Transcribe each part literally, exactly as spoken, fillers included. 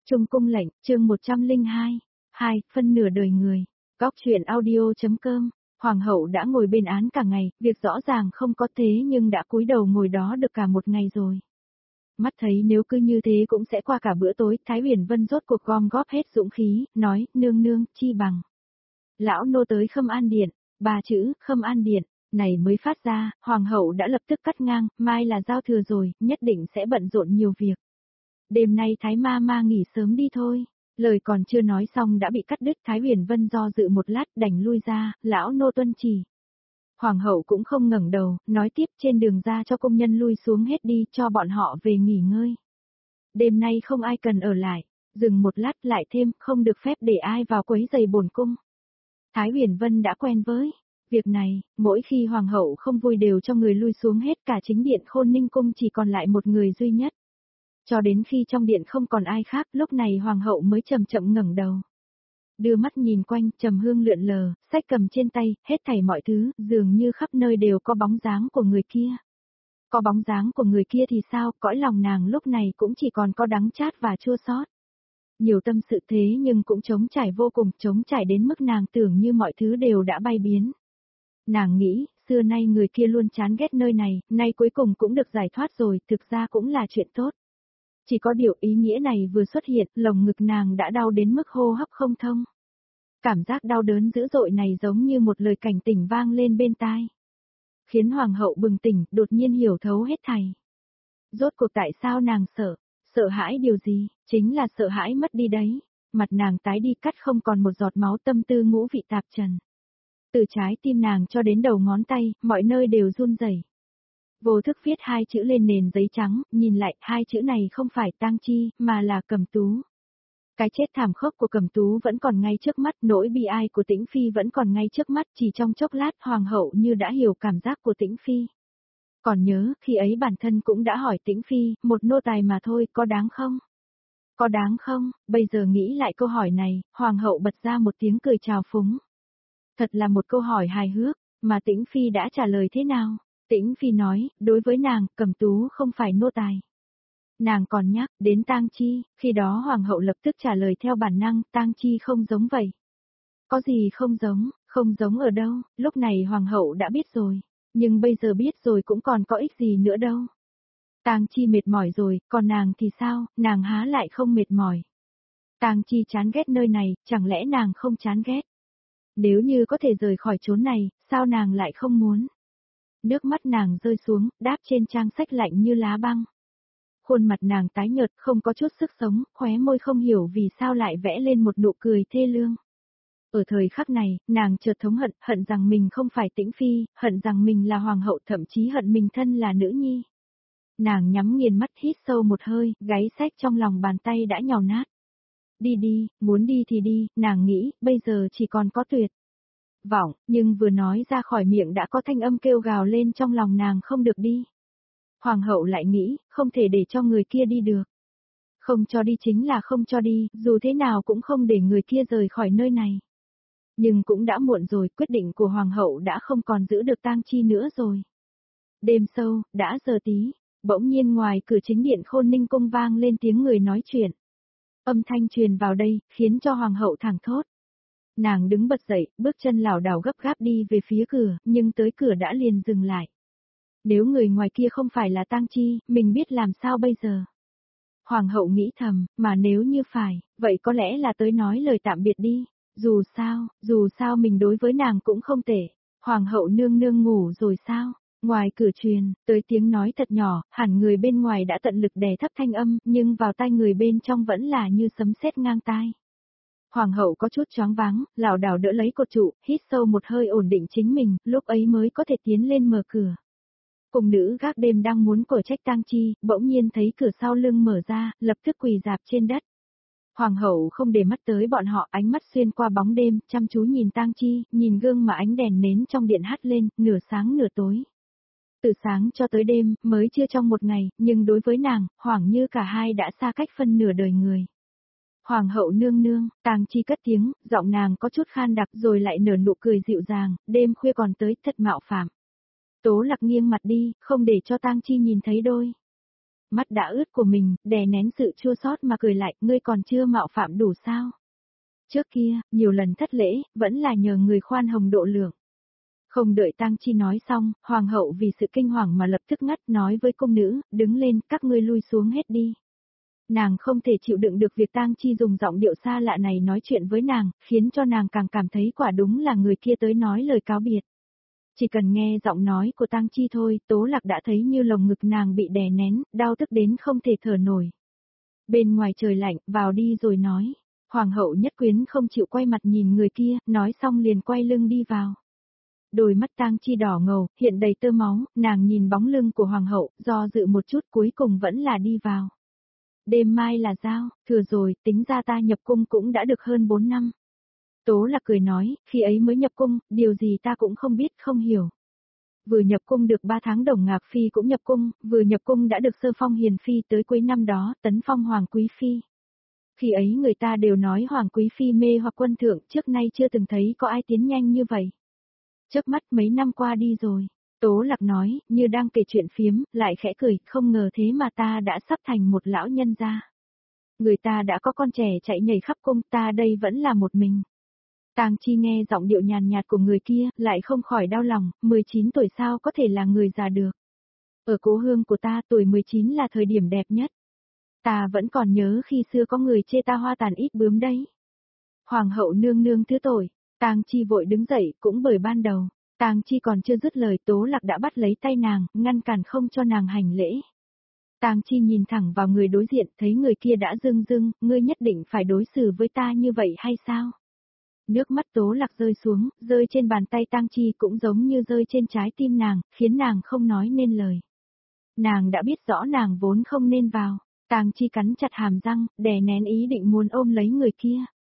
Trung cung lệnh, chương một trăm lẻ hai, hai, phân nửa đời người. Góc truyện audio.com. Hoàng hậu đã ngồi bên án cả ngày, việc rõ ràng không có thế nhưng đã cúi đầu ngồi đó được cả một ngày rồi. Mắt thấy nếu cứ như thế cũng sẽ qua cả bữa tối, Thái Huyền Vân rốt cuộc gom góp hết dũng khí, nói, nương nương, chi bằng. Lão nô tới Khâm An Điện, ba chữ, Khâm An Điện, này mới phát ra, Hoàng hậu đã lập tức cắt ngang, mai là giao thừa rồi, nhất định sẽ bận rộn nhiều việc. Đêm nay Thái ma ma nghỉ sớm đi thôi. Lời còn chưa nói xong đã bị cắt đứt. Thái Huyền Vân do dự một lát đành lui ra, lão nô tuân chỉ. Hoàng hậu cũng không ngẩng đầu, nói tiếp trên đường ra cho công nhân lui xuống hết đi, cho bọn họ về nghỉ ngơi. Đêm nay không ai cần ở lại. Dừng một lát lại thêm, không được phép để ai vào quấy giày bổn cung. Thái Huyền Vân đã quen với việc này, mỗi khi hoàng hậu không vui đều cho người lui xuống hết, cả chính điện Khôn Ninh cung chỉ còn lại một người duy nhất. Cho đến khi trong điện không còn ai khác, lúc này hoàng hậu mới chậm chậm ngẩng đầu. Đưa mắt nhìn quanh, trầm hương lượn lờ, sách cầm trên tay, hết thảy mọi thứ, dường như khắp nơi đều có bóng dáng của người kia. Có bóng dáng của người kia thì sao, cõi lòng nàng lúc này cũng chỉ còn có đắng chát và chua xót. Nhiều tâm sự thế nhưng cũng trống trải vô cùng, trống trải đến mức nàng tưởng như mọi thứ đều đã bay biến. Nàng nghĩ, xưa nay người kia luôn chán ghét nơi này, nay cuối cùng cũng được giải thoát rồi, thực ra cũng là chuyện tốt. Chỉ có điều ý nghĩa này vừa xuất hiện, lồng ngực nàng đã đau đến mức hô hấp không thông. Cảm giác đau đớn dữ dội này giống như một lời cảnh tỉnh vang lên bên tai. Khiến hoàng hậu bừng tỉnh, đột nhiên hiểu thấu hết thảy. Rốt cuộc tại sao nàng sợ? Sợ hãi điều gì? Chính là sợ hãi mất đi đấy. Mặt nàng tái đi cắt không còn một giọt máu, tâm tư ngũ vị tạp trần. Từ trái tim nàng cho đến đầu ngón tay, mọi nơi đều run rẩy. Vô thức viết hai chữ lên nền giấy trắng, nhìn lại, hai chữ này không phải Tang Chi, mà là Cẩm Tú. Cái chết thảm khốc của Cẩm Tú vẫn còn ngay trước mắt, nỗi bi ai của Tĩnh Phi vẫn còn ngay trước mắt, chỉ trong chốc lát hoàng hậu như đã hiểu cảm giác của Tĩnh Phi. Còn nhớ, khi ấy bản thân cũng đã hỏi Tĩnh Phi, một nô tài mà thôi, có đáng không? Có đáng không? Bây giờ nghĩ lại câu hỏi này, hoàng hậu bật ra một tiếng cười trào phúng. Thật là một câu hỏi hài hước, mà Tĩnh Phi đã trả lời thế nào? Tĩnh Phi nói, đối với nàng, Cẩm Tú không phải nô tài. Nàng còn nhắc đến Tang Chi, khi đó hoàng hậu lập tức trả lời theo bản năng, Tang Chi không giống vậy. Có gì không giống, không giống ở đâu, lúc này hoàng hậu đã biết rồi, nhưng bây giờ biết rồi cũng còn có ích gì nữa đâu. Tang Chi mệt mỏi rồi, còn nàng thì sao, nàng há lại không mệt mỏi. Tang Chi chán ghét nơi này, chẳng lẽ nàng không chán ghét? Nếu như có thể rời khỏi chốn này, sao nàng lại không muốn? Nước mắt nàng rơi xuống, đáp trên trang sách lạnh như lá băng. Khuôn mặt nàng tái nhợt, không có chút sức sống, khóe môi không hiểu vì sao lại vẽ lên một nụ cười thê lương. Ở thời khắc này, nàng chợt thống hận, hận rằng mình không phải Tĩnh Phi, hận rằng mình là hoàng hậu, thậm chí hận mình thân là nữ nhi. Nàng nhắm nghiền mắt hít sâu một hơi, gáy sách trong lòng bàn tay đã nhàu nát. Đi đi, muốn đi thì đi, nàng nghĩ, bây giờ chỉ còn có tuyệt vọng, nhưng vừa nói ra khỏi miệng đã có thanh âm kêu gào lên trong lòng nàng không được đi. Hoàng hậu lại nghĩ, không thể để cho người kia đi được. Không cho đi chính là không cho đi, dù thế nào cũng không để người kia rời khỏi nơi này. Nhưng cũng đã muộn rồi, quyết định của hoàng hậu đã không còn giữ được Tang Chi nữa rồi. Đêm sâu, đã giờ tí, bỗng nhiên ngoài cửa chính điện Khôn Ninh cung vang lên tiếng người nói chuyện. Âm thanh truyền vào đây, khiến cho hoàng hậu thảng thốt. Nàng đứng bật dậy, bước chân lảo đảo gấp gáp đi về phía cửa, nhưng tới cửa đã liền dừng lại. Nếu người ngoài kia không phải là Tang Chi, mình biết làm sao bây giờ? Hoàng hậu nghĩ thầm, mà nếu như phải, vậy có lẽ là tới nói lời tạm biệt đi. Dù sao, dù sao mình đối với nàng cũng không tệ. Hoàng hậu nương nương ngủ rồi sao? Ngoài cửa truyền, tới tiếng nói thật nhỏ, hẳn người bên ngoài đã tận lực đè thấp thanh âm, nhưng vào tai người bên trong vẫn là như sấm sét ngang tai. Hoàng hậu có chút choáng váng, lảo đảo đỡ lấy cột trụ, hít sâu một hơi ổn định chính mình, lúc ấy mới có thể tiến lên mở cửa. Cùng nữ gác đêm đang muốn cổ trách Tang Chi, bỗng nhiên thấy cửa sau lưng mở ra, lập tức quỳ dạp trên đất. Hoàng hậu không để mắt tới bọn họ, ánh mắt xuyên qua bóng đêm, chăm chú nhìn Tang Chi, nhìn gương mà ánh đèn nến trong điện hắt lên, nửa sáng nửa tối. Từ sáng cho tới đêm, mới chưa trong một ngày, nhưng đối với nàng, hoảng như cả hai đã xa cách phân nửa đời người. Hoàng hậu nương nương, Tang Chi cất tiếng, giọng nàng có chút khan đặc rồi lại nở nụ cười dịu dàng, đêm khuya còn tới, thật mạo phạm. Tố Lạc nghiêng mặt đi, không để cho Tang Chi nhìn thấy đôi mắt đã ướt của mình, đè nén sự chua xót mà cười lại, ngươi còn chưa mạo phạm đủ sao? Trước kia, nhiều lần thất lễ, vẫn là nhờ người khoan hồng độ lượng. Không đợi Tang Chi nói xong, hoàng hậu vì sự kinh hoàng mà lập tức ngắt nói với cung nữ, đứng lên, các ngươi lui xuống hết đi. Nàng không thể chịu đựng được việc Tang Chi dùng giọng điệu xa lạ này nói chuyện với nàng, khiến cho nàng càng cảm thấy quả đúng là người kia tới nói lời cáo biệt. Chỉ cần nghe giọng nói của Tang Chi thôi, Tố Lạc đã thấy như lồng ngực nàng bị đè nén, đau tức đến không thể thở nổi. Bên ngoài trời lạnh, vào đi rồi nói. Hoàng hậu Nhất Quyến không chịu quay mặt nhìn người kia, nói xong liền quay lưng đi vào. Đôi mắt Tang Chi đỏ ngầu, hiện đầy tơ máu, nàng nhìn bóng lưng của hoàng hậu, do dự một chút cuối cùng vẫn là đi vào. Đêm mai là giao, thừa rồi, tính ra ta nhập cung cũng đã được hơn bốn năm. Tố Lạc cười nói, khi ấy mới nhập cung, điều gì ta cũng không biết, không hiểu. Vừa nhập cung được ba tháng Đồng Ngạc Phi cũng nhập cung, vừa nhập cung đã được sơ phong hiền phi tới cuối năm đó, tấn phong hoàng quý phi. Khi ấy người ta đều nói hoàng quý phi mê hoặc quân thượng, trước nay chưa từng thấy có ai tiến nhanh như vậy. Chớp mắt mấy năm qua đi rồi, Tố Lạc nói, như đang kể chuyện phiếm, lại khẽ cười, không ngờ thế mà ta đã sắp thành một lão nhân gia. Người ta đã có con trẻ chạy nhảy khắp cung, ta đây vẫn là một mình. Tang Chi nghe giọng điệu nhàn nhạt của người kia, lại không khỏi đau lòng, mười chín tuổi sao có thể là người già được. Ở cố hương của ta tuổi mười chín là thời điểm đẹp nhất. Ta vẫn còn nhớ khi xưa có người chê ta hoa tàn ít bướm đấy. Hoàng hậu nương nương thứ tội, Tang Chi vội đứng dậy, cũng bởi ban đầu, Tang Chi còn chưa dứt lời Tố Lạc đã bắt lấy tay nàng, ngăn cản không cho nàng hành lễ. Tang Chi nhìn thẳng vào người đối diện, thấy người kia đã rưng rưng, ngươi nhất định phải đối xử với ta như vậy hay sao? Nước mắt Tố Lạc rơi xuống, rơi trên bàn tay Tang Chi cũng giống như rơi trên trái tim nàng, khiến nàng không nói nên lời. Nàng đã biết rõ nàng vốn không nên vào, Tang Chi cắn chặt hàm răng, đè nén ý định muốn ôm lấy người kia.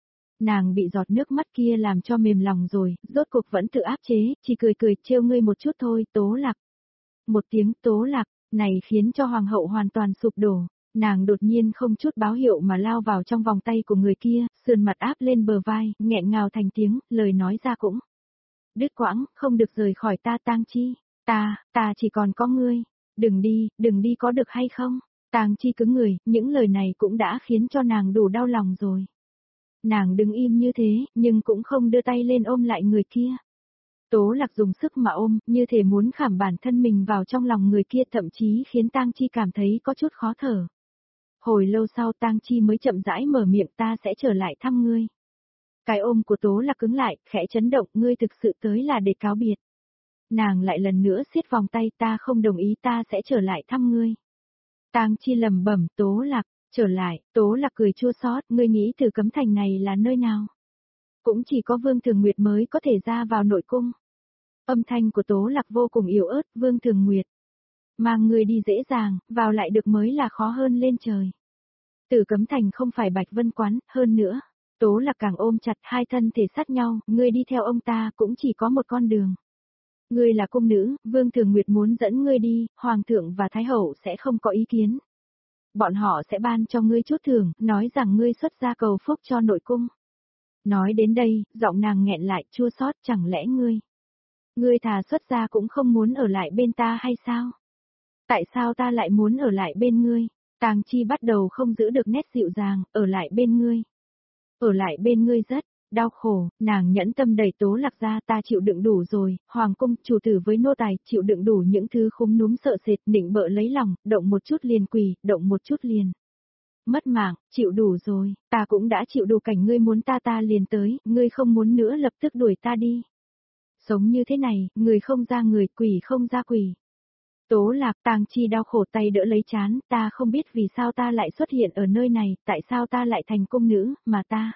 Nàng bị giọt nước mắt kia làm cho mềm lòng rồi, rốt cuộc vẫn tự áp chế, chỉ cười cười trêu ngươi một chút thôi, Tố Lạc. Một tiếng Tố Lạc, này khiến cho hoàng hậu hoàn toàn sụp đổ. Nàng đột nhiên không chút báo hiệu mà lao vào trong vòng tay của người kia, sườn mặt áp lên bờ vai, nghẹn ngào thành tiếng, lời nói ra cũng đứt quãng, không được rời khỏi ta Tang Chi, ta, ta chỉ còn có ngươi, đừng đi, đừng đi có được hay không? Tang Chi cứng người, những lời này cũng đã khiến cho nàng đủ đau lòng rồi. Nàng đứng im như thế, nhưng cũng không đưa tay lên ôm lại người kia. Tố Lạc dùng sức mà ôm, như thể muốn khảm bản thân mình vào trong lòng người kia, thậm chí khiến Tang Chi cảm thấy có chút khó thở. Hồi lâu sau Tang Chi mới chậm rãi mở miệng, ta sẽ trở lại thăm ngươi. Cái ôm của Tố Lạc cứng lại, khẽ chấn động, ngươi thực sự tới là để cáo biệt. Nàng lại lần nữa siết vòng tay, ta không đồng ý, ta sẽ trở lại thăm ngươi. Tang Chi lẩm bẩm, Tố Lạc, trở lại, Tố Lạc cười chua xót, ngươi nghĩ Tử Cấm Thành này là nơi nào? Cũng chỉ có Vương Thường Nguyệt mới có thể ra vào nội cung. Âm thanh của Tố Lạc vô cùng yếu ớt, Vương Thường Nguyệt. Mang người đi dễ dàng, vào lại được mới là khó hơn lên trời. Tử Cấm Thành không phải Bạch Vân Quán, hơn nữa. Tố Lạc càng ôm chặt, hai thân thể sát nhau, ngươi đi theo ông ta cũng chỉ có một con đường. Ngươi là cung nữ, Vương Thường Nguyệt muốn dẫn ngươi đi, Hoàng thượng và Thái hậu sẽ không có ý kiến. Bọn họ sẽ ban cho ngươi chút thưởng, nói rằng ngươi xuất gia cầu phúc cho nội cung. Nói đến đây, giọng nàng nghẹn lại, chua xót, chẳng lẽ ngươi. Ngươi thà xuất gia cũng không muốn ở lại bên ta hay sao? Tại sao ta lại muốn ở lại bên ngươi? Tang Chi bắt đầu không giữ được nét dịu dàng, ở lại bên ngươi. Ở lại bên ngươi rất đau khổ, nàng nhẫn tâm đẩy Tố Lạc ra, ta chịu đựng đủ rồi, hoàng cung, chủ tử với nô tài, chịu đựng đủ những thứ khúm núm sợ sệt, nịnh bợ lấy lòng, động một chút liền quỳ, động một chút liền mất mạng, chịu đủ rồi, ta cũng đã chịu đủ cảnh ngươi muốn ta ta liền tới, ngươi không muốn nữa lập tức đuổi ta đi. Sống như thế này, người không ra người, quỷ không ra quỷ. Tố Lạc, Tang Chi đau khổ tay đỡ lấy trán, ta không biết vì sao ta lại xuất hiện ở nơi này, tại sao ta lại thành cung nữ, mà ta.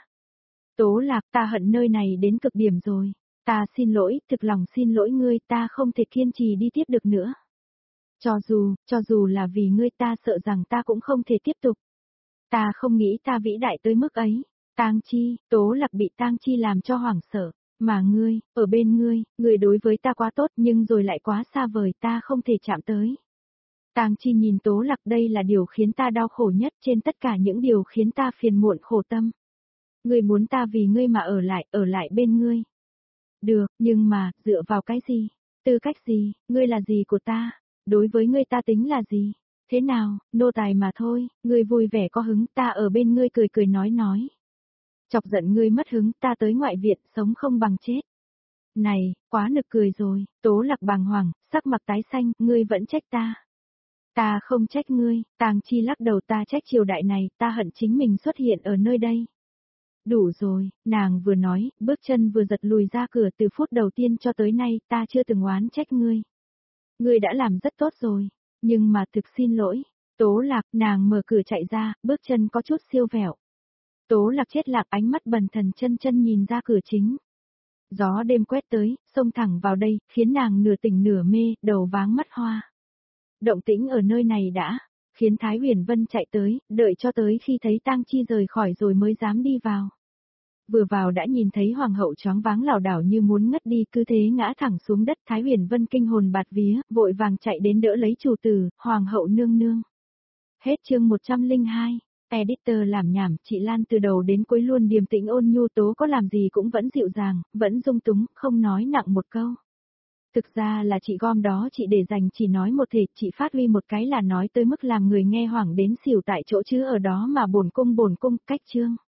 Tố Lạc, ta hận nơi này đến cực điểm rồi. Ta xin lỗi, thực lòng xin lỗi ngươi, ta không thể kiên trì đi tiếp được nữa. Cho dù, cho dù là vì ngươi, ta sợ rằng ta cũng không thể tiếp tục. Ta không nghĩ ta vĩ đại tới mức ấy. Tang Chi, Tố Lạc bị Tang Chi làm cho hoảng sợ. Mà ngươi, ở bên ngươi, ngươi đối với ta quá tốt nhưng rồi lại quá xa vời, ta không thể chạm tới. Tang Chi nhìn Tố Lạc, đây là điều khiến ta đau khổ nhất trên tất cả những điều khiến ta phiền muộn khổ tâm. Ngươi muốn ta vì ngươi mà ở lại, ở lại bên ngươi. Được, nhưng mà, dựa vào cái gì? Tư cách gì? Ngươi là gì của ta? Đối với ngươi ta tính là gì? Thế nào, nô tài mà thôi, ngươi vui vẻ có hứng, ta ở bên ngươi cười cười nói nói. Chọc giận ngươi mất hứng, ta tới ngoại viện, sống không bằng chết. Này, quá nực cười rồi, Tố Lạc bàng hoàng, sắc mặt tái xanh, ngươi vẫn trách ta. Ta không trách ngươi, Tàng Chi lắc đầu, ta trách triều đại này, ta hận chính mình xuất hiện ở nơi đây. Đủ rồi, nàng vừa nói, bước chân vừa giật lùi ra cửa, từ phút đầu tiên cho tới nay, ta chưa từng oán trách ngươi. Ngươi đã làm rất tốt rồi, nhưng mà thực xin lỗi. Tố Lạc, nàng mở cửa chạy ra, bước chân có chút siêu vẹo. Tố Lạc chết lạc, ánh mắt bần thần chân chân nhìn ra cửa chính. Gió đêm quét tới, xông thẳng vào đây, khiến nàng nửa tỉnh nửa mê, đầu váng mắt hoa. Động tĩnh ở nơi này đã, khiến Thái Huyền Vân chạy tới, đợi cho tới khi thấy Tang Chi rời khỏi rồi mới dám đi vào. Vừa vào đã nhìn thấy hoàng hậu choáng váng lảo đảo như muốn ngất đi, cứ thế ngã thẳng xuống đất. Thái Huyền Vân kinh hồn bạt vía, vội vàng chạy đến đỡ lấy chủ tử, hoàng hậu nương nương. Hết chương một trăm lẻ hai. Editor làm nhảm, chị Lan từ đầu đến cuối luôn điềm tĩnh ôn nhu, Tố có làm gì cũng vẫn dịu dàng, vẫn dung túng, không nói nặng một câu. Thực ra là chị gom đó chị để dành, chỉ nói một thể, chị phát huy một cái là nói tới mức làm người nghe hoảng đến xỉu tại chỗ, chứ ở đó mà bổn cung bổn cung cách chương.